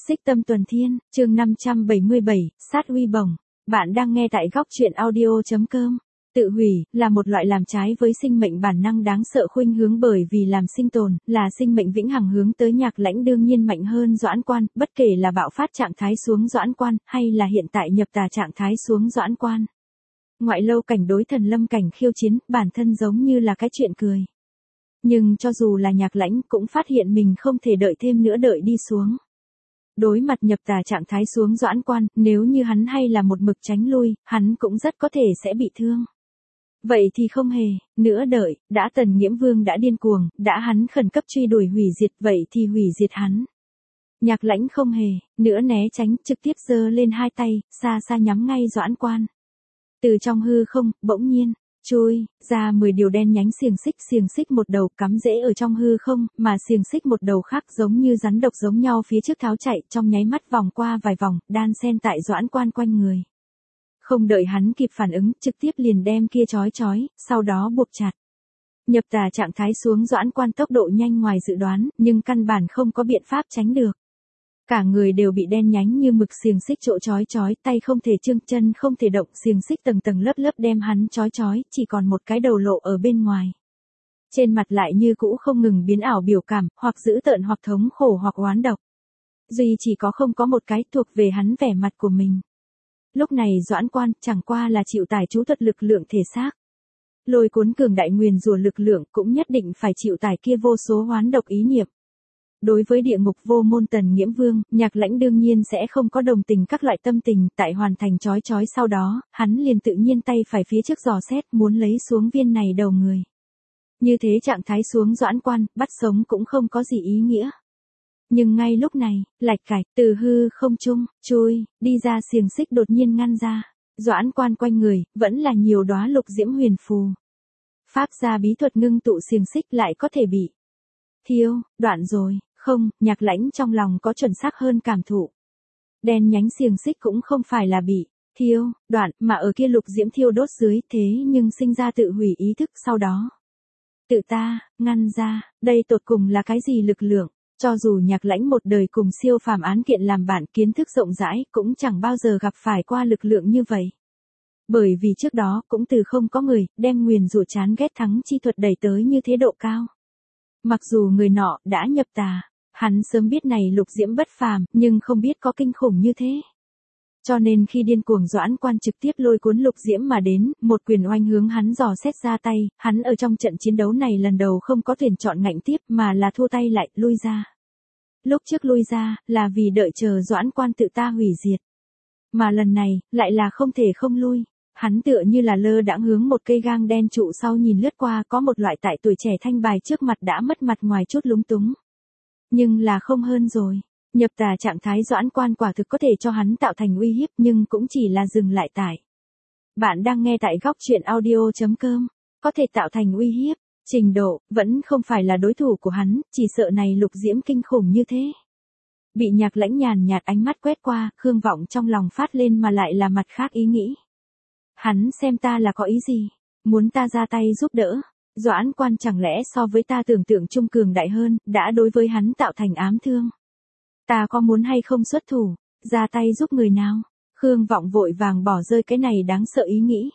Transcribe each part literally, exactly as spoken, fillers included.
Xích Tâm Tuần Thiên, chương năm trăm bảy mươi bảy, sát uy bổng. Bạn đang nghe tại góc truyện audio chấm com. Tự hủy, là một loại làm trái với sinh mệnh bản năng đáng sợ khuynh hướng bởi vì làm sinh tồn, là sinh mệnh vĩnh hằng hướng tới Nhạc Lãnh đương nhiên mạnh hơn Doãn Quan, bất kể là bạo phát trạng thái xuống Doãn Quan, hay là hiện tại nhập tà trạng thái xuống Doãn Quan. Ngoại lâu cảnh đối thần lâm cảnh khiêu chiến, bản thân giống như là cái chuyện cười. Nhưng cho dù là Nhạc Lãnh cũng phát hiện mình không thể đợi thêm nữa đợi đi xuống. Đối mặt nhập tà trạng thái xuống Doãn Quan, nếu như hắn hay là một mực tránh lui, hắn cũng rất có thể sẽ bị thương. Vậy thì không hề, nữa đợi, đã Tần Nghiễm Vương đã điên cuồng, đã hắn khẩn cấp truy đuổi hủy diệt, vậy thì hủy diệt hắn. Nhạc Lãnh không hề, nữa né tránh, trực tiếp giơ lên hai tay, xa xa nhắm ngay Doãn Quan. Từ trong hư không, bỗng nhiên, chui ra mười điều đen nhánh xiềng xích, xiềng xích một đầu cắm rễ ở trong hư không, mà xiềng xích một đầu khác giống như rắn độc giống nhau phía trước tháo chạy, trong nháy mắt vòng qua vài vòng, đan xen tại Doãn Quan quanh người. Không đợi hắn kịp phản ứng, trực tiếp liền đem kia trói trói, sau đó buộc chặt. Nhập tà trạng thái xuống Doãn Quan tốc độ nhanh ngoài dự đoán, nhưng căn bản không có biện pháp tránh được. Cả người đều bị đen nhánh như mực xiềng xích chỗ trói trói, tay không thể chưng, chân không thể động, xiềng xích tầng tầng lớp lớp đem hắn trói trói, chỉ còn một cái đầu lộ ở bên ngoài. Trên mặt lại như cũ không ngừng biến ảo biểu cảm, hoặc dữ tợn hoặc thống khổ hoặc oán độc. Duy chỉ có không có một cái thuộc về hắn vẻ mặt của mình. Lúc này Doãn Quan chẳng qua là chịu tải chú thuật lực lượng thể xác. Lôi cuốn cường đại nguyền rủa lực lượng cũng nhất định phải chịu tải kia vô số oán độc ý niệm. Đối với địa ngục vô môn Tần Nghiễm Vương, Nhạc Lãnh đương nhiên sẽ không có đồng tình các loại tâm tình, tại hoàn thành trói trói sau đó, hắn liền tự nhiên tay phải phía trước dò xét muốn lấy xuống viên này đầu người. Như thế trạng thái xuống Doãn Quan, bắt sống cũng không có gì ý nghĩa. Nhưng ngay lúc này, lạch cạch, từ hư không trung, chui, đi ra xiềng xích đột nhiên ngăn ra. Doãn Quan quanh người, vẫn là nhiều đóa lục diễm huyền phù. Pháp gia bí thuật ngưng tụ xiềng xích lại có thể bị thiêu, đoạn rồi. Không, Nhạc Lãnh trong lòng có chuẩn xác hơn cảm thụ. Đen nhánh xiềng xích cũng không phải là bị thiêu, đoạn, mà ở kia lục diễm thiêu đốt dưới, thế nhưng sinh ra tự hủy ý thức sau đó. Tự ta, ngăn ra, đây tột cùng là cái gì lực lượng, cho dù Nhạc Lãnh một đời cùng siêu phàm án kiện làm bạn, kiến thức rộng rãi, cũng chẳng bao giờ gặp phải qua lực lượng như vậy. Bởi vì trước đó cũng từ không có người, đem nguyền rủa chán ghét thắng chi thuật đẩy tới như thế độ cao. Mặc dù người nọ đã nhập tà, hắn sớm biết này lục diễm bất phàm, nhưng không biết có kinh khủng như thế. Cho nên khi điên cuồng Doãn Quan trực tiếp lôi cuốn lục diễm mà đến, một quyền oanh hướng hắn dò xét ra tay, hắn ở trong trận chiến đấu này lần đầu không có tuyển chọn ngạnh tiếp mà là thua tay lại, lui ra. Lúc trước lui ra, là vì đợi chờ Doãn Quan tự ta hủy diệt. Mà lần này, lại là không thể không lui. Hắn tựa như là lơ đãng hướng một cây gang đen trụ sau nhìn lướt qua, có một loại tại tuổi trẻ thanh bài trước mặt đã mất mặt ngoài chút lúng túng. Nhưng là không hơn rồi. Nhập tà trạng thái Doãn Quan quả thực có thể cho hắn tạo thành uy hiếp, nhưng cũng chỉ là dừng lại tại. Bạn đang nghe tại góc truyện audio chấm com. Có thể tạo thành uy hiếp, trình độ, vẫn không phải là đối thủ của hắn, chỉ sợ này lục diễm kinh khủng như thế. Bị Nhạc Lãnh nhàn nhạt ánh mắt quét qua, Khương Vọng trong lòng phát lên mà lại là mặt khác ý nghĩ. Hắn xem ta là có ý gì? Muốn ta ra tay giúp đỡ? Doãn Quan chẳng lẽ so với ta tưởng tượng trung cường đại hơn, đã đối với hắn tạo thành ám thương. Ta có muốn hay không xuất thủ, ra tay giúp người nào? Khương Vọng vội vàng bỏ rơi cái này đáng sợ ý nghĩ.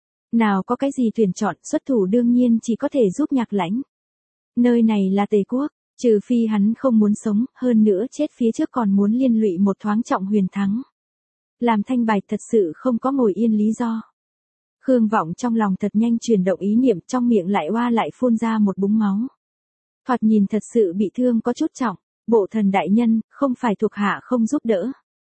Nào có cái gì tuyển chọn, xuất thủ đương nhiên chỉ có thể giúp Nhạc Lãnh. Nơi này là Tề Quốc, trừ phi hắn không muốn sống, hơn nữa chết phía trước còn muốn liên lụy một thoáng Trọng Huyền thắng. Làm thanh bạch thật sự không có ngồi yên lý do. Khương Vọng trong lòng thật nhanh chuyển động ý niệm, trong miệng lại oa lại phun ra một búng máu. Thoạt nhìn thật sự bị thương có chút trọng, bộ thần đại nhân, không phải thuộc hạ không giúp đỡ.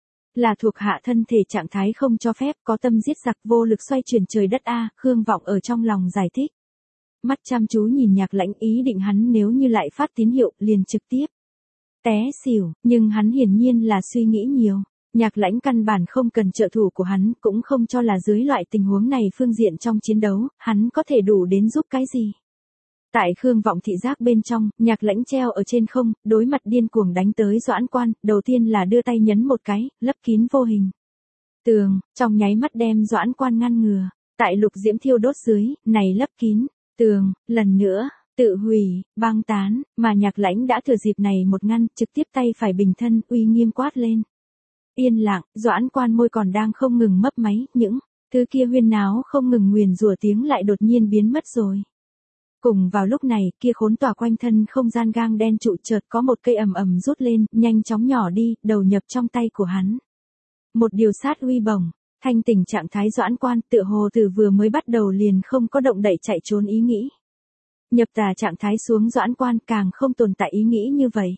Là thuộc hạ thân thể trạng thái không cho phép, có tâm giết giặc vô lực xoay chuyển trời đất a. Khương Vọng ở trong lòng giải thích. Mắt chăm chú nhìn Nhạc Lãnh, ý định hắn nếu như lại phát tín hiệu, liền trực tiếp té xỉu, nhưng hắn hiển nhiên là suy nghĩ nhiều. Nhạc Lãnh căn bản không cần trợ thủ của hắn, cũng không cho là dưới loại tình huống này phương diện trong chiến đấu, hắn có thể đủ đến giúp cái gì. Tại Khương Vọng thị giác bên trong, Nhạc Lãnh treo ở trên không, đối mặt điên cuồng đánh tới Doãn Quan, đầu tiên là đưa tay nhấn một cái, lấp kín vô hình tường, trong nháy mắt đem Doãn Quan ngăn ngừa. Tại lục diễm thiêu đốt dưới, này lấp kín tường, lần nữa, tự hủy, băng tán, mà Nhạc Lãnh đã thừa dịp này một ngăn, trực tiếp tay phải bình thân, uy nghiêm quát lên. Yên lặng, Doãn Quan môi còn đang không ngừng mấp máy, những thứ kia huyên náo không ngừng nguyền rủa tiếng lại đột nhiên biến mất rồi. Cùng vào lúc này, kia khốn tỏa quanh thân không gian gang đen trụ chợt có một cây ầm ầm rút lên, nhanh chóng nhỏ đi, đầu nhập trong tay của hắn. Một điều sát uy bổng, thanh tỉnh trạng thái Doãn Quan, tựa hồ từ vừa mới bắt đầu liền không có động đậy chạy trốn ý nghĩ. Nhập tà trạng thái xuống Doãn Quan càng không tồn tại ý nghĩ như vậy.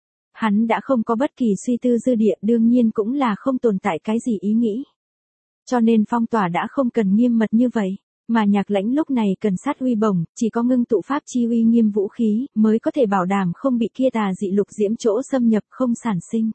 Hắn đã không có bất kỳ suy tư dư địa, đương nhiên cũng là không tồn tại cái gì ý nghĩ. Cho nên phong tỏa đã không cần nghiêm mật như vậy, mà Nhạc Lãnh lúc này cần sát uy bổng, chỉ có ngưng tụ pháp chi uy nghiêm vũ khí, mới có thể bảo đảm không bị kia tà dị lục diễm chỗ xâm nhập không sản sinh.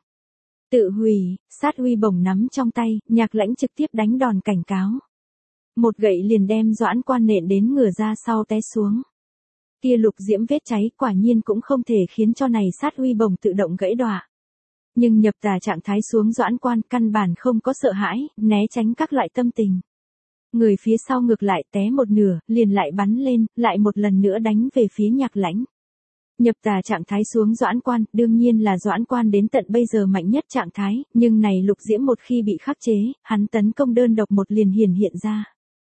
Tự hủy, sát uy bổng nắm trong tay, Nhạc Lãnh trực tiếp đánh đòn cảnh cáo. Một gậy liền đem Doãn Quan nện đến ngửa ra sau té xuống. Kia lục diễm vết cháy quả nhiên cũng không thể khiến cho này sát uy bổng tự động gãy đọa. Nhưng nhập tà trạng thái xuống Doãn Quan căn bản không có sợ hãi, né tránh các loại tâm tình. Người phía sau ngược lại té một nửa, liền lại bắn lên, lại một lần nữa đánh về phía Nhạc Lãnh. Nhập tà trạng thái xuống Doãn Quan, đương nhiên là Doãn Quan đến tận bây giờ mạnh nhất trạng thái, nhưng này lục diễm một khi bị khắc chế, hắn tấn công đơn độc một liền hiển hiện ra.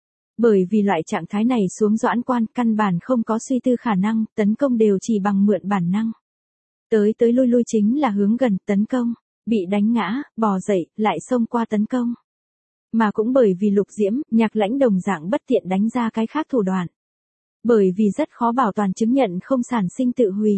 Bởi vì loại trạng thái này xuống Doãn Quan căn bản không có suy tư khả năng, tấn công đều chỉ bằng mượn bản năng. Tới tới lui lui chính là hướng gần tấn công, bị đánh ngã, bò dậy, lại xông qua tấn công. Mà cũng bởi vì lục diễm, Nhạc Lãnh đồng dạng bất tiện đánh ra cái khác thủ đoạn. Bởi vì rất khó bảo toàn chứng nhận không sản sinh tự hủy.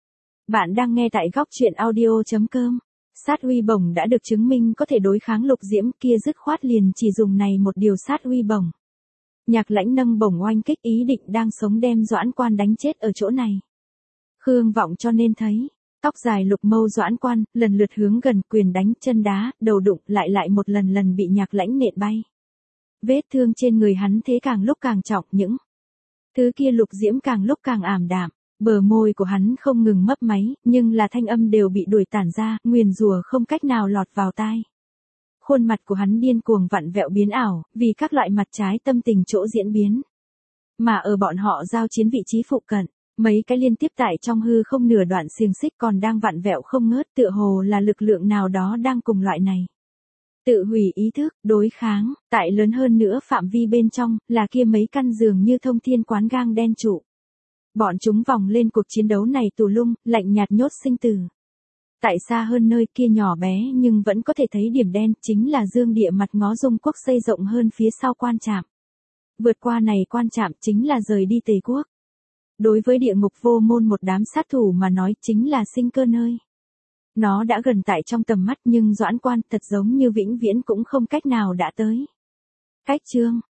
Bạn đang nghe tại góc truyện audio chấm com. Sát uy bổng đã được chứng minh có thể đối kháng lục diễm, kia dứt khoát liền chỉ dùng này một điều sát uy bổng. Nhạc Lãnh nâng bổng oanh kích, ý định đang sống đem Doãn Quan đánh chết ở chỗ này. Khương Vọng cho nên thấy, tóc dài lục mâu Doãn Quan, lần lượt hướng gần, quyền đánh, chân đá, đầu đụng, lại lại một lần lần bị Nhạc Lãnh nện bay. Vết thương trên người hắn thế càng lúc càng trọng, những thứ kia lục diễm càng lúc càng ảm đạm, bờ môi của hắn không ngừng mấp máy, nhưng là thanh âm đều bị đuổi tản ra, nguyền rủa không cách nào lọt vào tai. Khuôn mặt của hắn điên cuồng vặn vẹo biến ảo, vì các loại mặt trái tâm tình chỗ diễn biến. Mà ở bọn họ giao chiến vị trí phụ cận, mấy cái liên tiếp tại trong hư không nửa đoạn xiềng xích còn đang vặn vẹo không ngớt, tựa hồ là lực lượng nào đó đang cùng loại này. Tự hủy ý thức, đối kháng, tại lớn hơn nữa phạm vi bên trong, là kia mấy căn giường như thông thiên quán gang đen trụ. Bọn chúng vòng lên cuộc chiến đấu này tù lung, lạnh nhạt nhốt sinh tử. Tại xa hơn nơi kia nhỏ bé nhưng vẫn có thể thấy điểm đen, chính là dương địa mặt ngó Dung Quốc xây rộng hơn phía sau quan trạm. Vượt qua này quan trạm chính là rời đi Tề Quốc. Đối với địa ngục vô môn một đám sát thủ mà nói chính là sinh cơ nơi. Nó đã gần tại trong tầm mắt nhưng Doãn Quan thật giống như vĩnh viễn cũng không cách nào đã tới. Cách chương